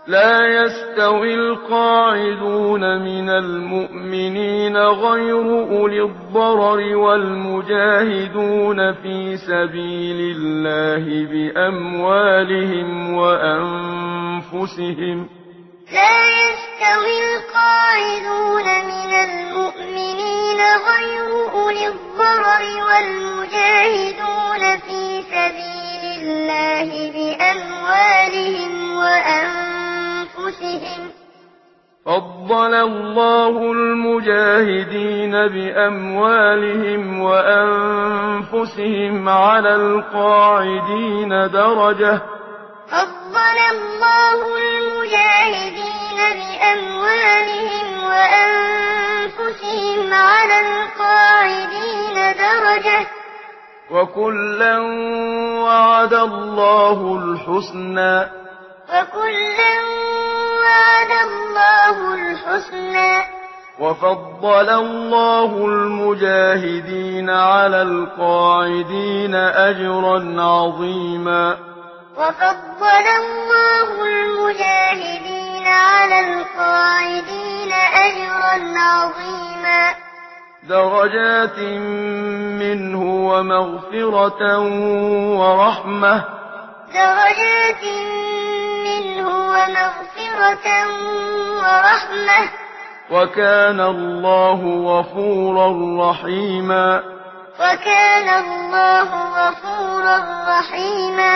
لا يستوي القاعدون من المؤمنين غير أولي الضرر والمجاهدون في سبيل الله بأموالهم وأنفسهم. لا يستوي القاعدون من المؤمنين غير أولي الضرر والمجاهدون في سبيل الله بأموالهم وأنفسهم. فضل الله المجاهدين بأموالهم وأنفسهم على القاعدين درجة. فضل الله المجاهدين بأموالهم وأنفسهم على القاعدين درجة. وكلا وعد الله الحسنى. وكلا وعد الله الحسنى. وفضل الله المجاهدين على القاعدين أجرا عظيما. وفضل الله المجاهدين على القاعدين أجرا عظيما. درجات منه ومغفرة ورحمة. درجات منه ومغفرة ورحمة. وكان الله غفورا رحيما. وكان الله غفورا رحيما.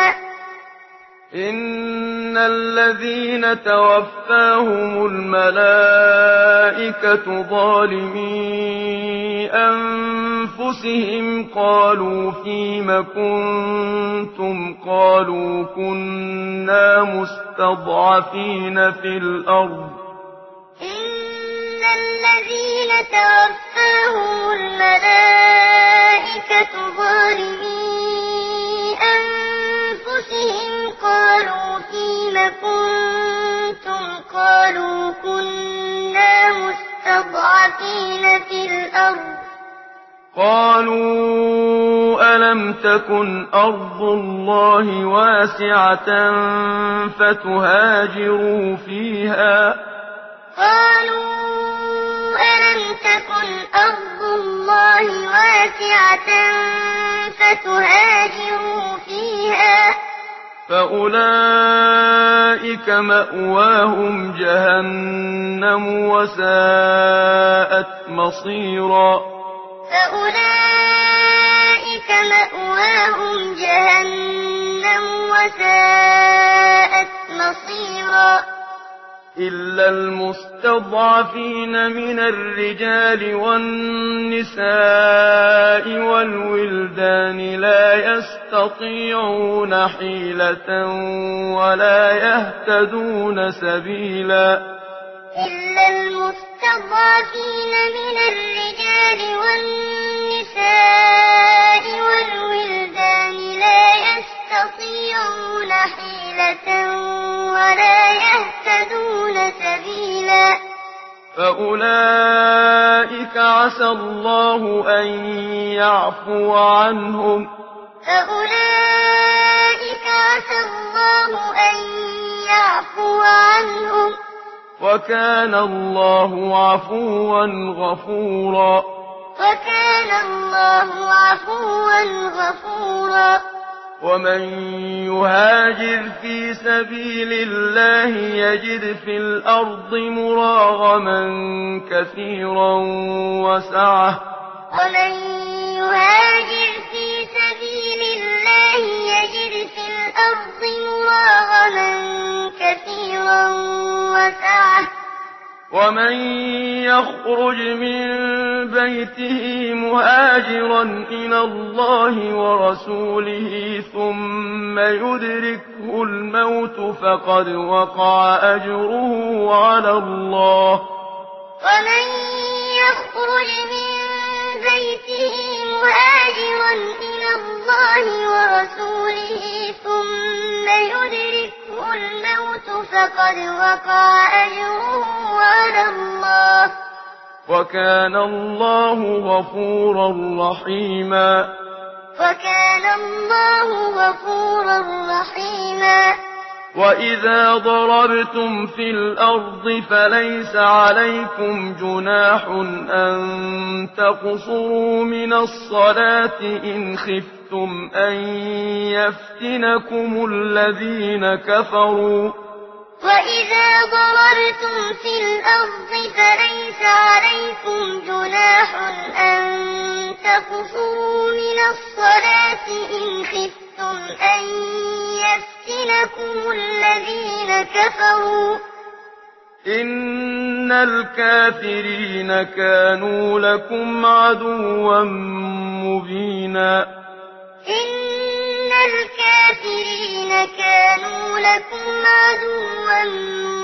إن الذين توفاهم الملائكة ظالمي أنفسهم قالوا فيم كنتم قالوا كنا مستضعفين في الأرض. إن الذين توفاهم الملائكة ظالمي أنفسهم قالوا فيم كنتم قالوا كنا مستضعفين في الأرض. قالوا ألم تكن أرض الله واسعة فتهاجروا فيها. قالوا ألم تكن أرض الله واسعة فتهاجروا فيها. فأولئك مأواهم جهنم وساءت مصيرا. فأولئك مأواهم جهنم وساءت مصيرا. إلا المستضعفين من الرجال والنساء والولدان لا يستطيعون حيلة ولا يهتدون سبيلا. إلا المستضعفين من الرجال والنساء والولدان لا يستطيعون حيلة ولا يهتدون سبيلا. فأولئك عسى الله أن يعفو عنهم. فأولئك عسى الله أن يعفو عنهم. وكان الله عفوا غفورا. وكان الله عفوا غفورا. ومن يهاجر في سبيل الله يجد في الأرض مراغما كثيرا وسعة. ومن يهاجر في سبيل الله يجد في الأرض مراغما كثيرا وسعة. ومن يخرج من بيته مهاجرا إلى الله ورسوله ثم يدركه الموت فقد وقع أجره على الله. ومن يخرج من بيته مهاجرا إلى الله ورسوله ثم يدركه الموت فقد وقع أجره على الله. وكان الله غفورا رحيما. وكان الله غفورا رحيما. وإذا ضربتم في الأرض فليس عليكم جناح أن تقصروا من الصلاة إن خفتم أن يفتنكم الذين كفروا وإذا ضربتم في الأرض فليس عليكم جناح أن تقصروا من الصلاة إن خفتم أن يفتنكم الذين كفروا إن الكافرين كانوا لكم عدوا مبينا إن الكافرين كانوا لكم عدوا